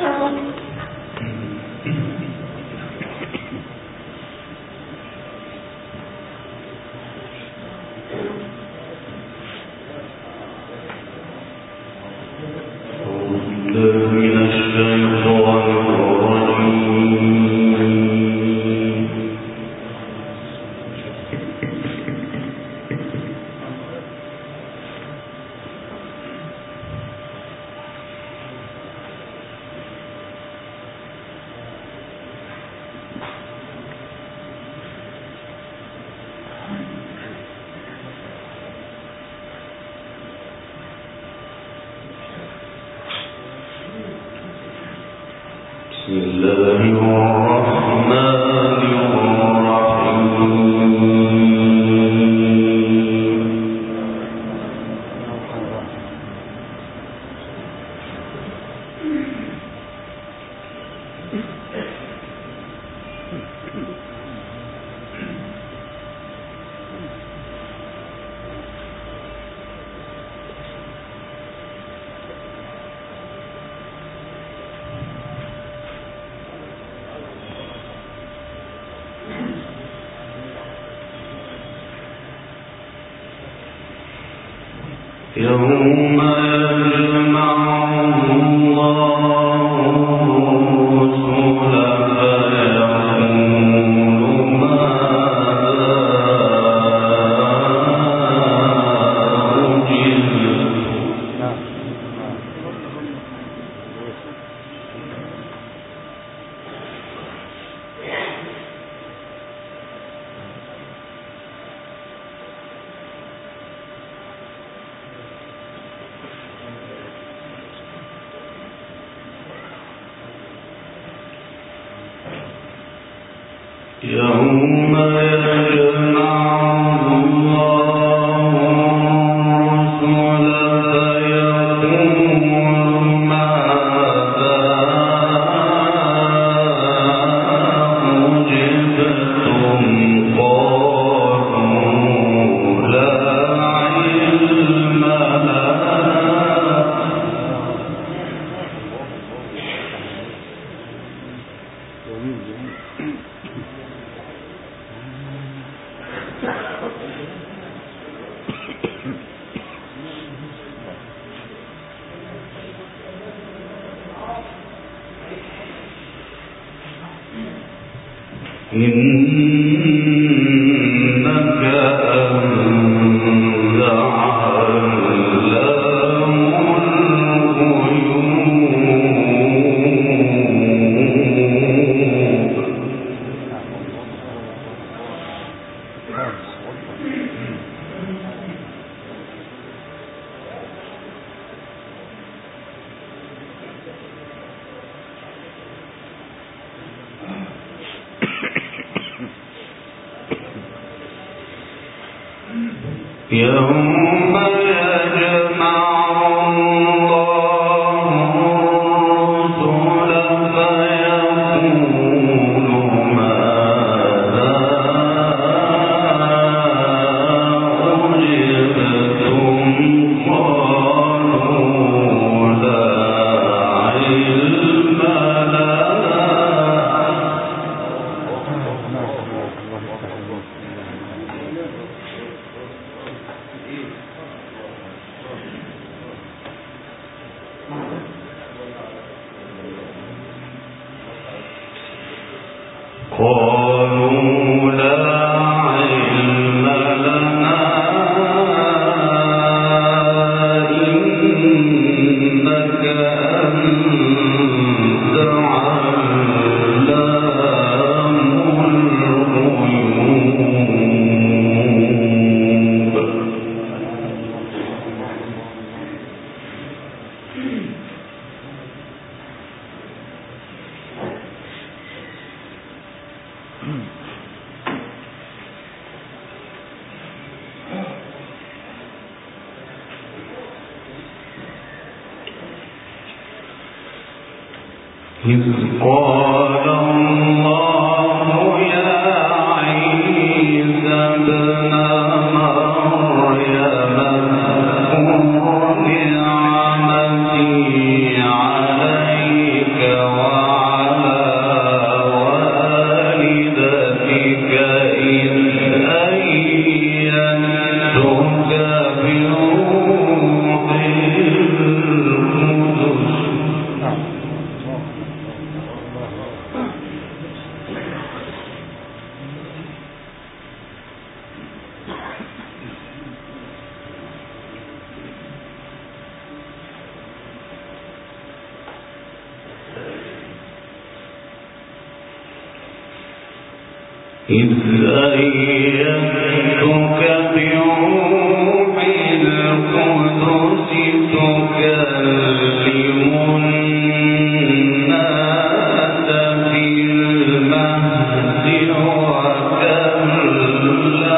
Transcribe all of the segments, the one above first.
يوم يجمع الله الرسل فيقول ماذا يوم يجمع الله الرسل فيقول ماذا أجبتم قالوا لا علم إنك أنت علام الغيوب. يوم يجمع الله الرسل فيقول ماذا أجبتم قالوا لا علم قالوا لا علم لنا إنك أنت علام الغيوب. إذ قال الله يا عيسى ابن مريم اذكر نعمتي عليك إذ أيدتك بروح القدس تكلم الناس في المهد وكهلا.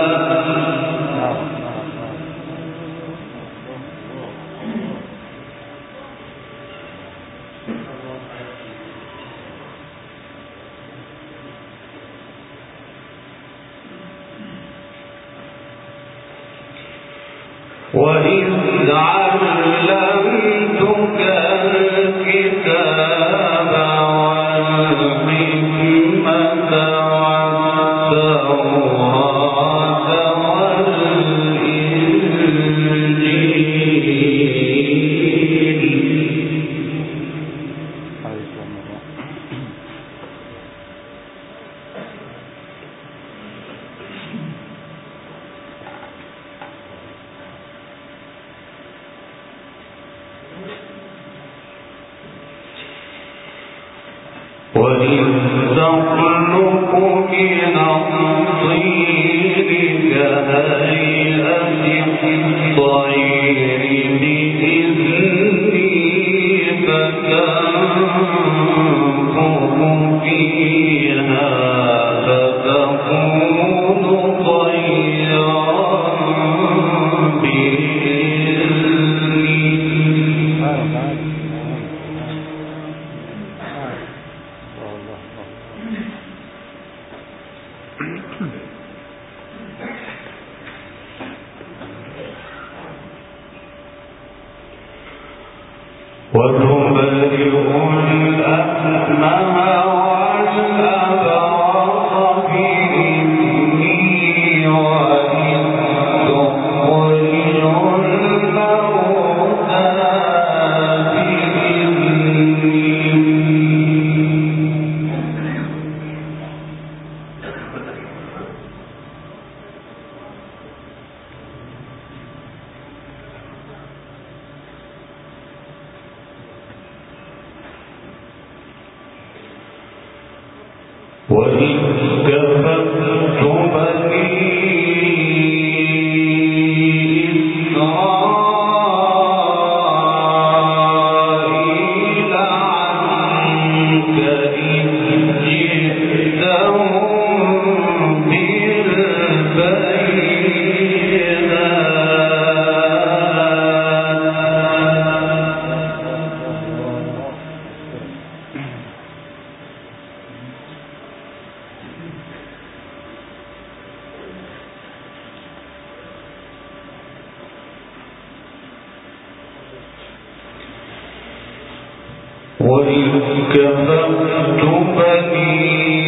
وإذ علمتك الكتاب والحكمة والتوراة والإنجيل. وإذ تخلق من الطين كهيئة الطير بإذني فتنفخ فيها فتكون طيرا بإذني. وتبرئ الأكمه والأبرص بإذني وإذ تخرج الموتى بإذني. وإذ كففت بني إسرائيل عنك إذ جئتهم وإذ كففت بني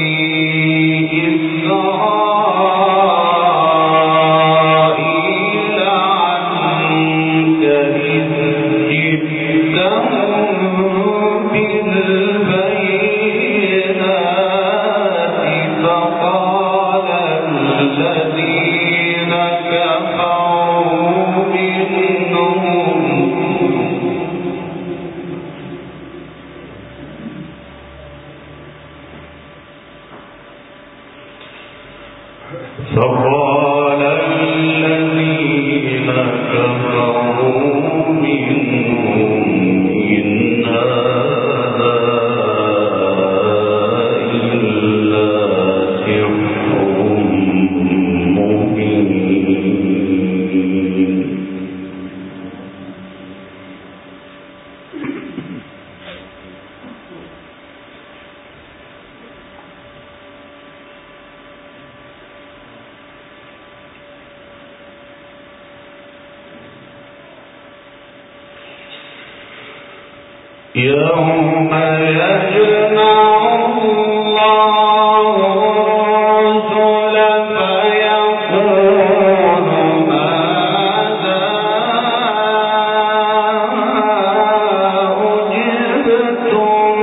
إسرائيل عنك إذ جئتهم بالبينات فقال الذين كفروا منهم إن هذا إلا سحر مبين. يوم يجمع الله الرسل فيقول ماذا أجبتم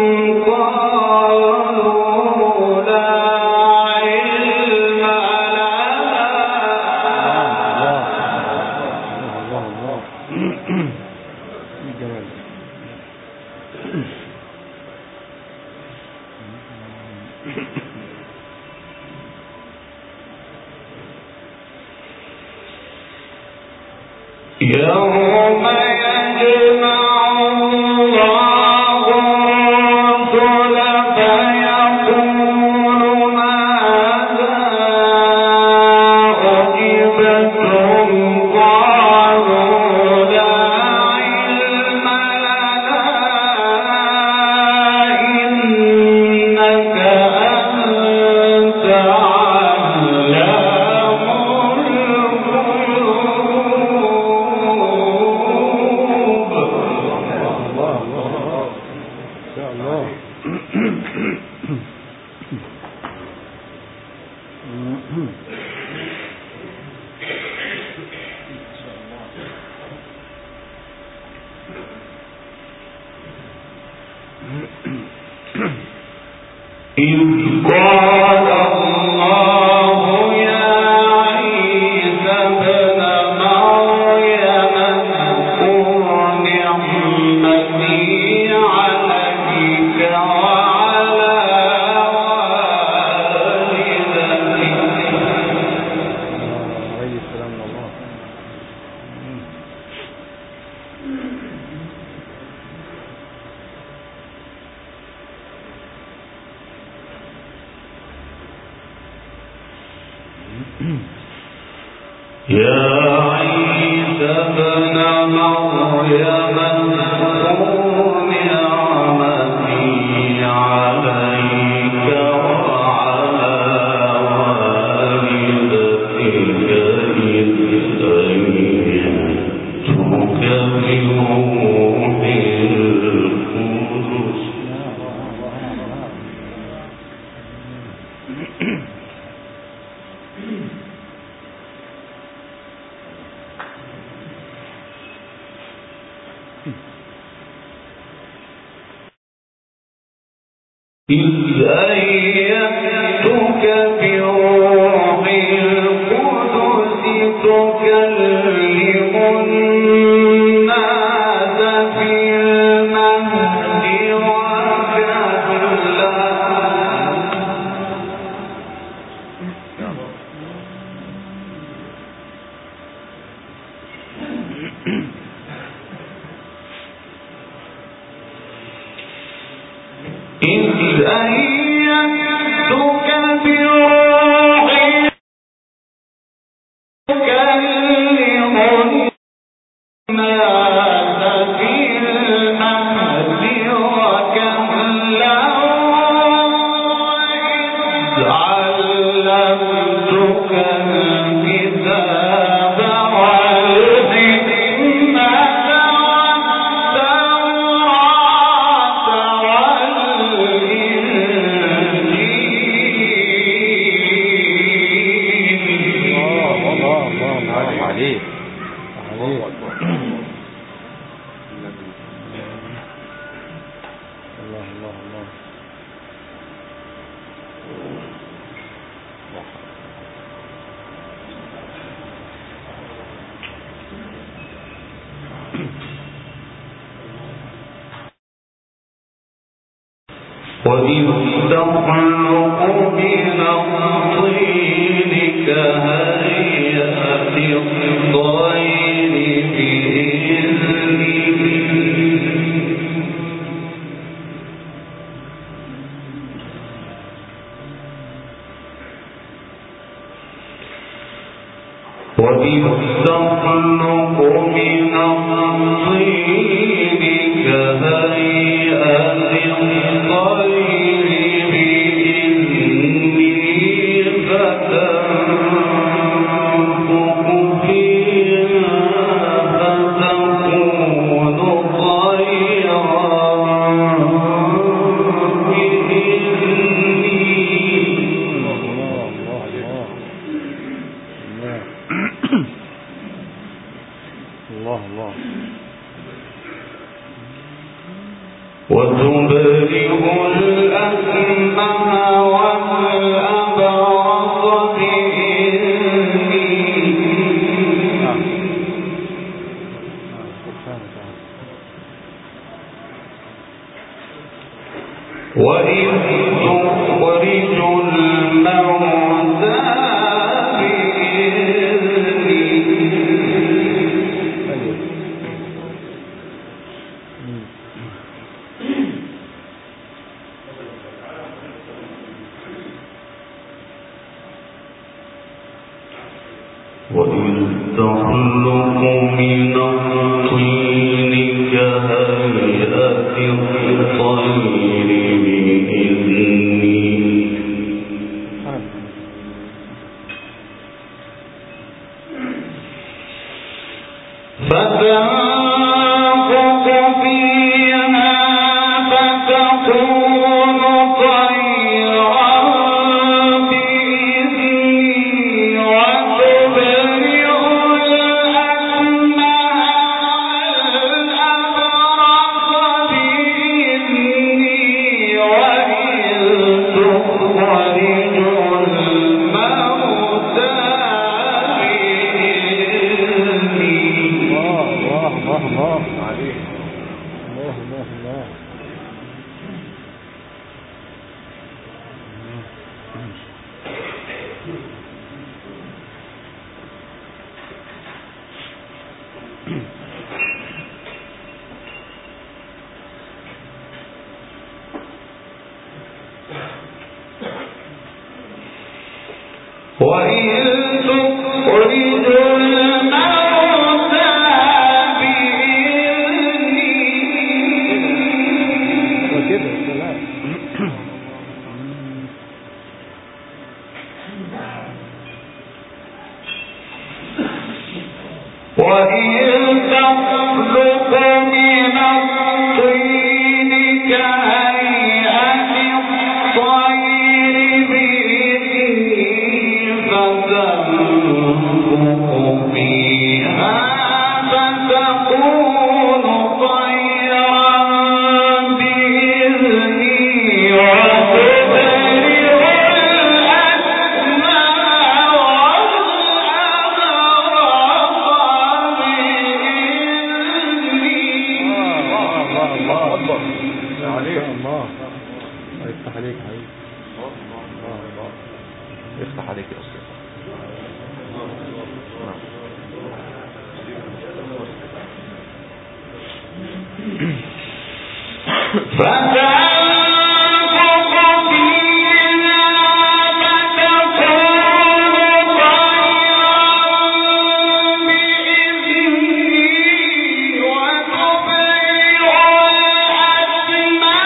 قالوا لا علم لنا يوم يجمع الله الرسل فيقول ماذا أجبتم قالوا لا علم لنا إنك أنت علام إذ قال الله يا عيسى ابن مريم اذكر نعمتي عليك وعلى يا عيسى ابن مريم اذكر نعمتي عليك وعلى والدتك إذ أيدتك بروح القدس إذ أيدتك بروح القدس تكلم الناس في المهد وكهلا إذ أيدتك بروح تكلم الناس في المهد وكهلا وإذ علمتك الكتاب والحكمة وإذ تخلق من الطين كهيئة الطير بإذنه وإذ تخلق من الطين كهيئة الطير بإذنه فتنفخ فيها فتكون طيرا الله وتبرئ الأكمه والأبرص بإذنه وإذ تخرج الموتى بإذنه وإذ تخلق من الطين كهيئة الطير بإذني فتنفخ فيها فتكون طيرا بإذني وتبرئ الأكمه والأبرص بإذني وإذ تخرج الموتى الله عليه. الله الله الله. وإذ تخرج الموتى بإذني وكده سلام. وإذ تخلق من الطين كهيئة الطير بإذني فتنفخ فيها فتكون طيرا بإذني وتبرئ الأكمه والأبرص بإذني. الله أكبر. عليك الله. يفتح عليك حبيبي. الله يفتح عليك يا أستاذ. فتنفخ فيها فتكون طيرا بإذني وتبرئ الأكمه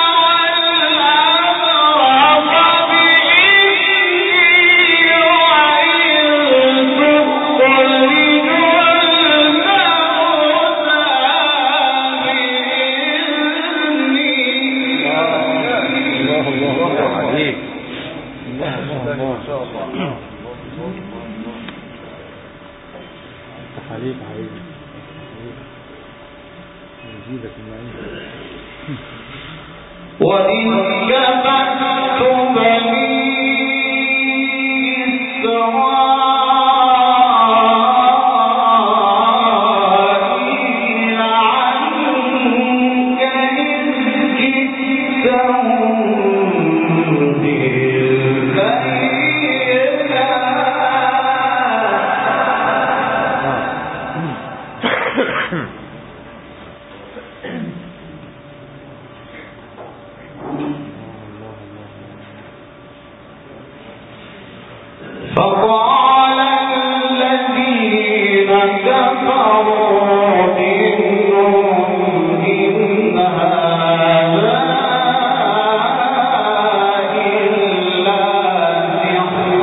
والأبرص بإذني وإذ تخرج الله عليك. الله الله إن شاء الله. يفتح عليك حبيبي. يزيدك المعين. وإذ كففت بني إسرائيل عنك إذ جئتهم فقال الذين كفروا منهم إن هذا إلا سحر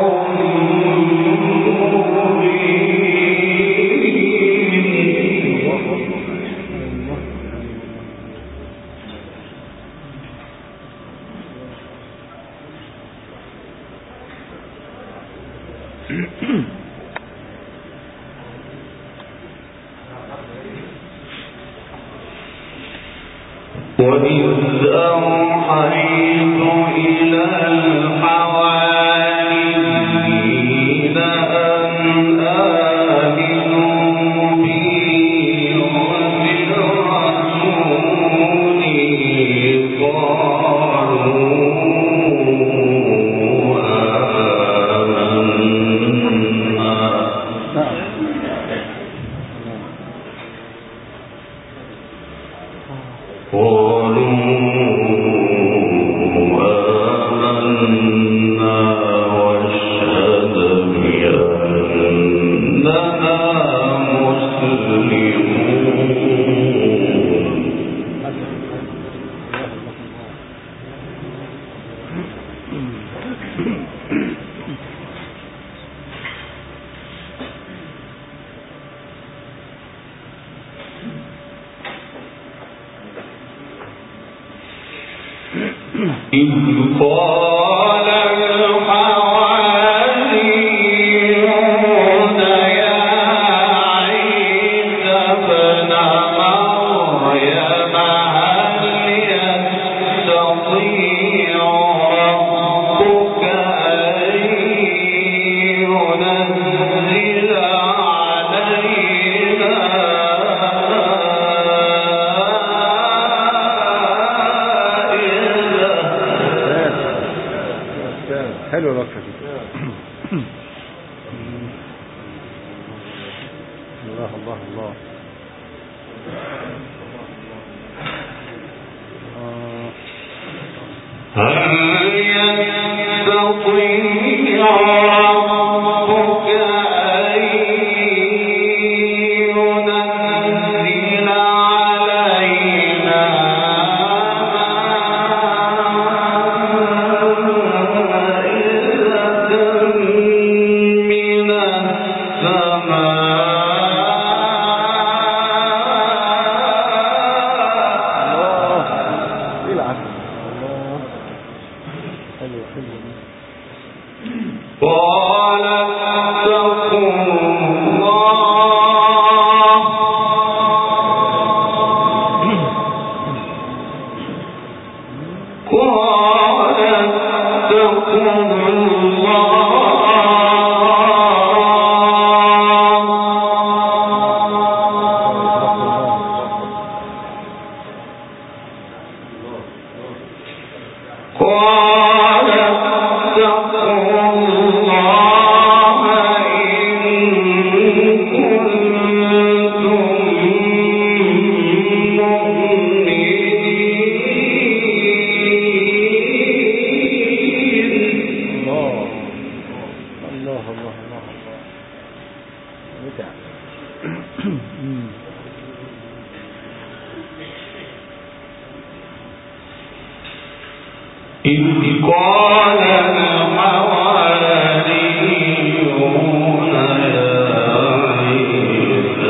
وإذ أوحيت إلى الحواريين أن آمنوا بي وبرسولي قالوا آمنا حلو الوقفة دي. الله الله الله. هل يستطيع ربك أن ينزل علينا من السماء؟ ايه العسل. الله حلو حلو. قال اتقوا الله إذ قال الحواريون يا عيسى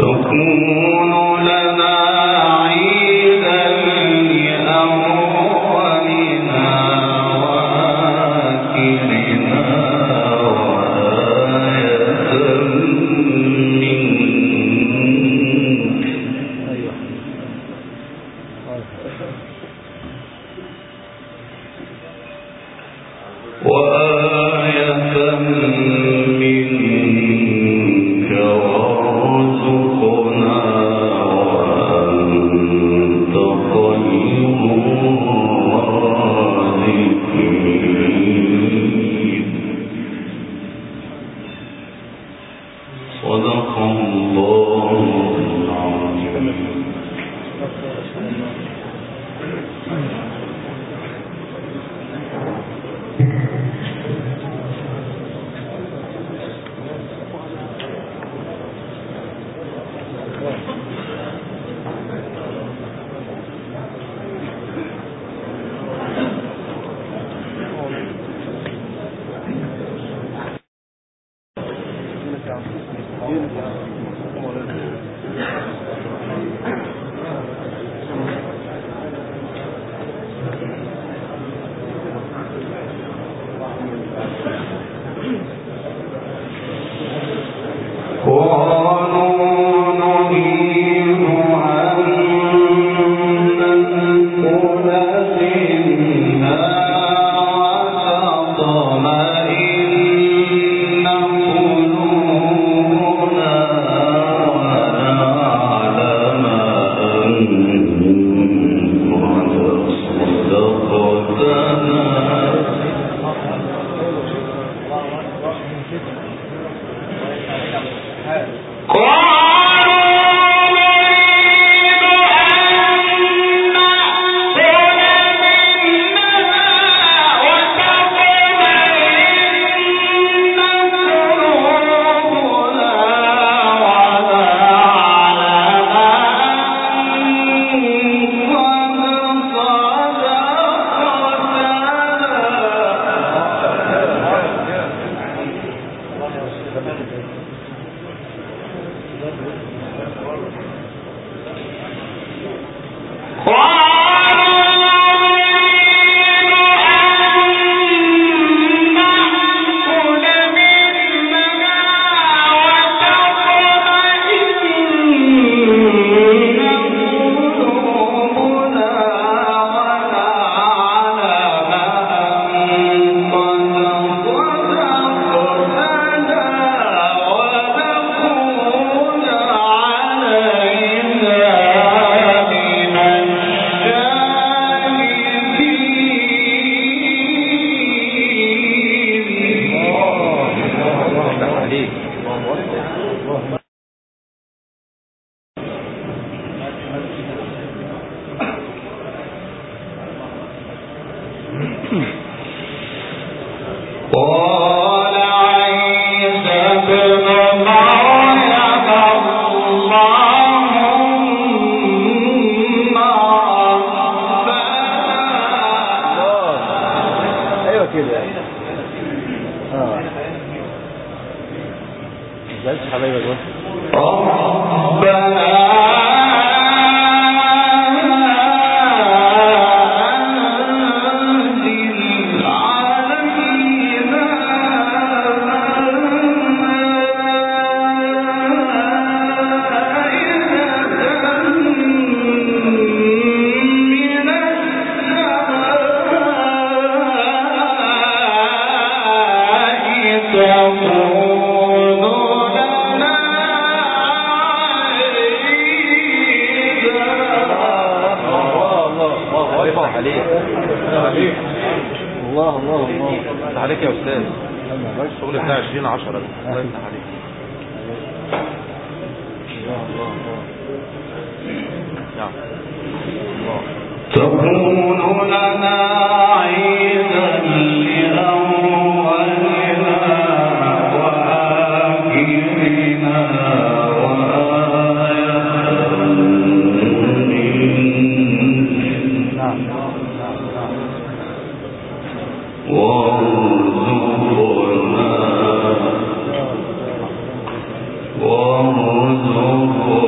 عليك يا أستاذ. الشغل بتاع 20/10 الله يفتح عليك. نعم. تكون لنا عيدا لأولنا وآخرنا وآية منك وارزقنا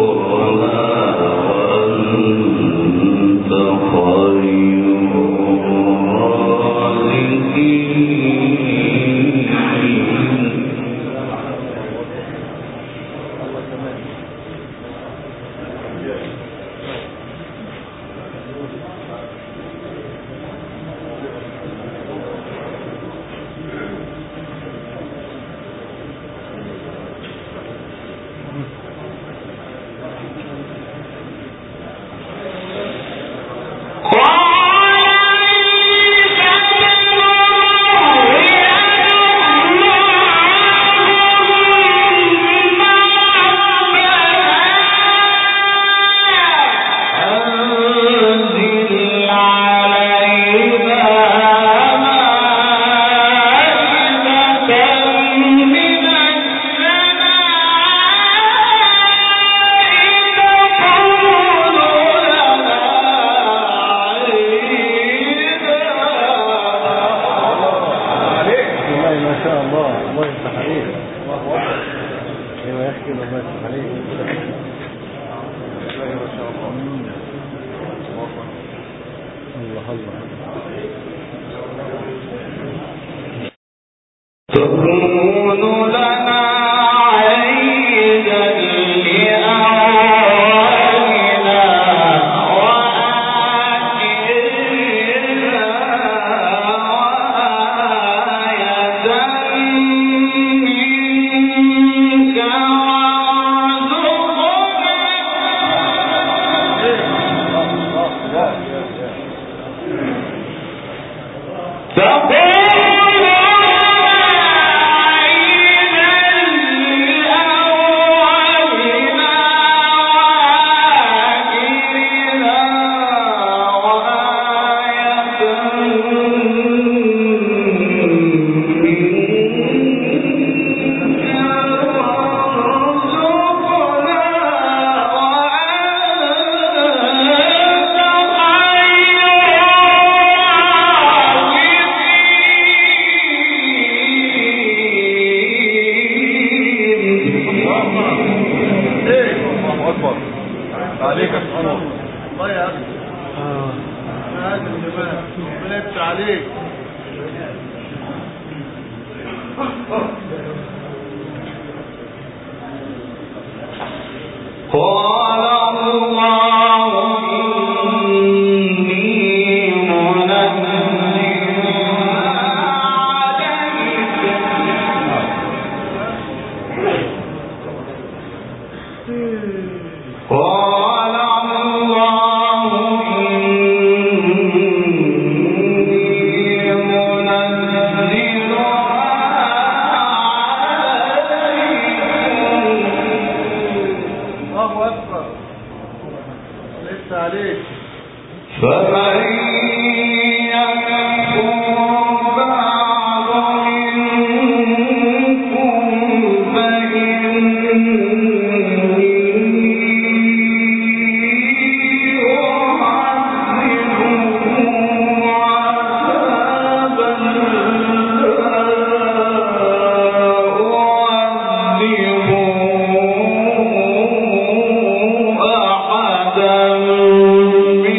تكون لنا عيدا لأولنا وآخرنا وآية منك وارزقنا قال الله إني منزلها عليكم قال الله إني منزلها فمن يكفر بعد منكم فإني أعذبه عذابا لا أعذب أحدا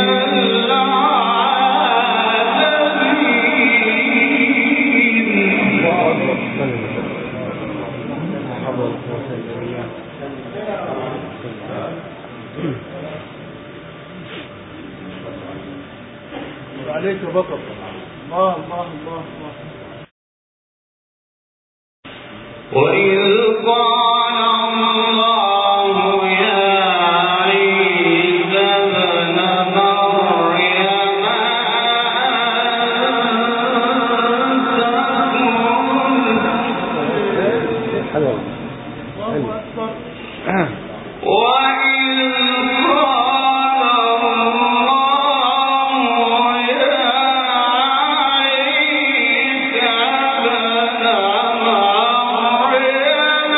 عليك بطل. الله الله الله الله. وإذ قال الله يا عيسى ابن مريم أنت حلو. وإذ قال الله يا عيسى ابن مريم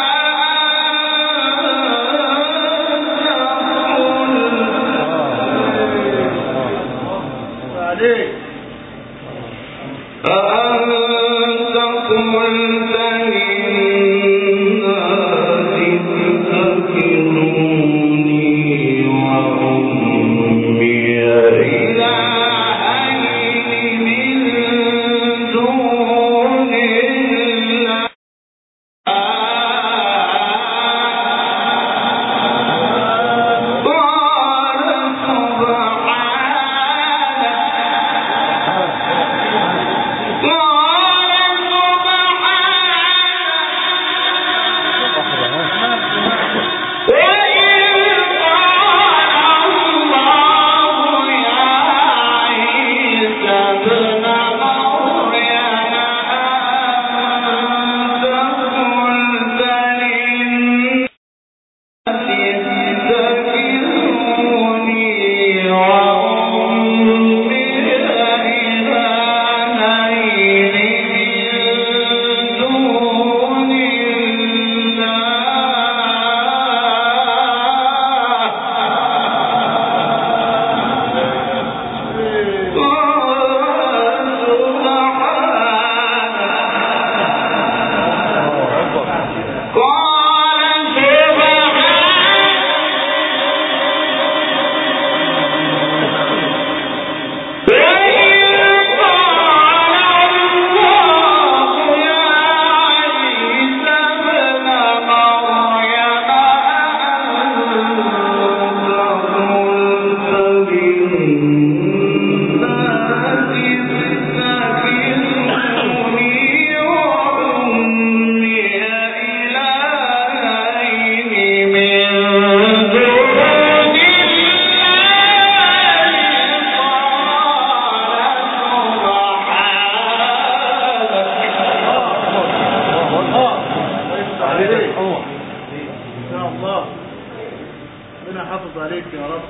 أأنت قلت للناس اتخذوني وأمي إلهين من دون الله قال سبحانك عليك يا رب.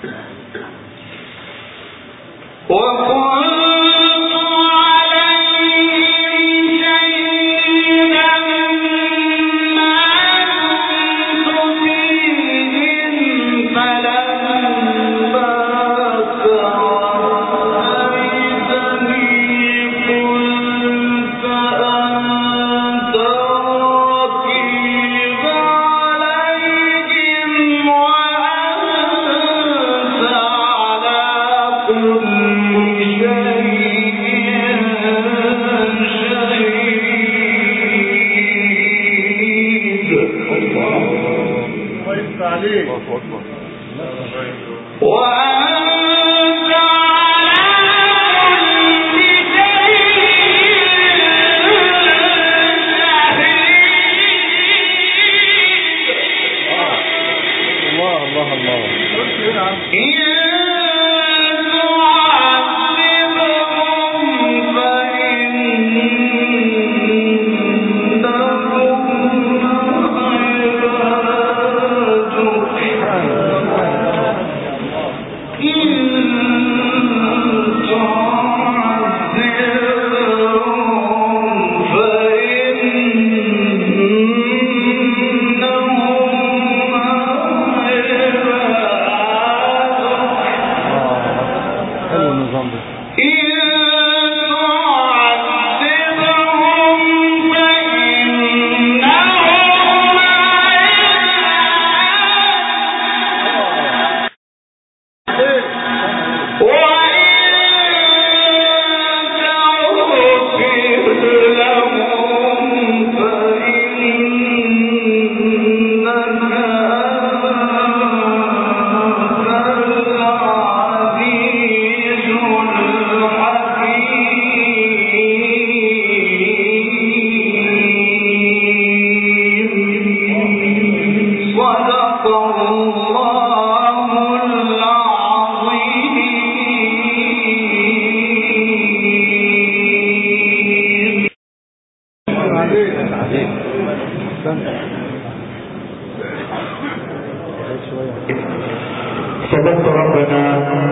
صدقت ربنا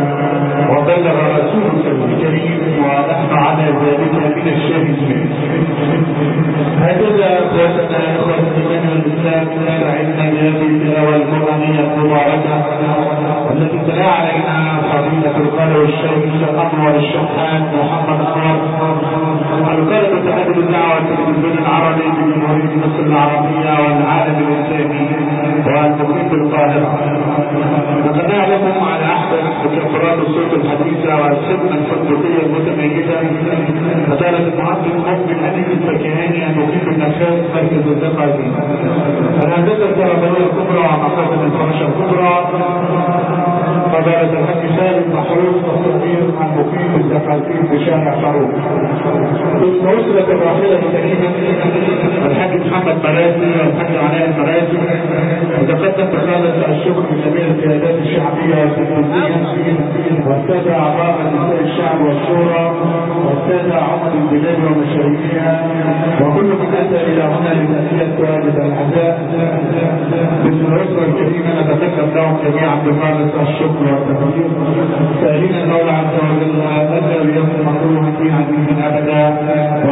وبلغ رسولك الكريم ونحن على ذلك من الشاهدين. هكذا اخوتنا اخوة الايمان والاسلام نستعدنا بهذه التلاوة القرآنية المباركة التي تلا علينا فضيلة القارئ الشيخ انور الشحات محمد انور القارئ متحدث الدعوة التلفزيون العربي بجمهورية مصر العربية والعالم الاسلامي والمقيم بالقاهرة. وقد نعلم على احسن مكفرات الصوت الحديثة والخدمة الفندقية المتميزة فدارة المعدل مؤمن أنيس الفكهاني المقيم بالنفاذ مركز الزقازي. الهندسة الكهربائية الكبرى ومقاصد الفراشة الكبرى فدارة الحاج خالد محروس الصغير المقيم بالزقازي بشارع فاروق. ثم وصلت الراحلة الكريمة الحاج محمد مراسي والحاج علاء المراسي وتقدم بخالة الشكر لجميع القيادات الشعبية والسياسية والسادة أعضاء نساء الشعب والشورى والسادة عمد البلاد ومشاريعها وكل من أتى إلى هنا لتأدية واجب العزاء. باسم الأسرة الكريمة نتقدم لهم جميعا بخالص الشكر والتقدير سائلين المولى عز وجل ألا ليكن مكروها في عزيز أبدا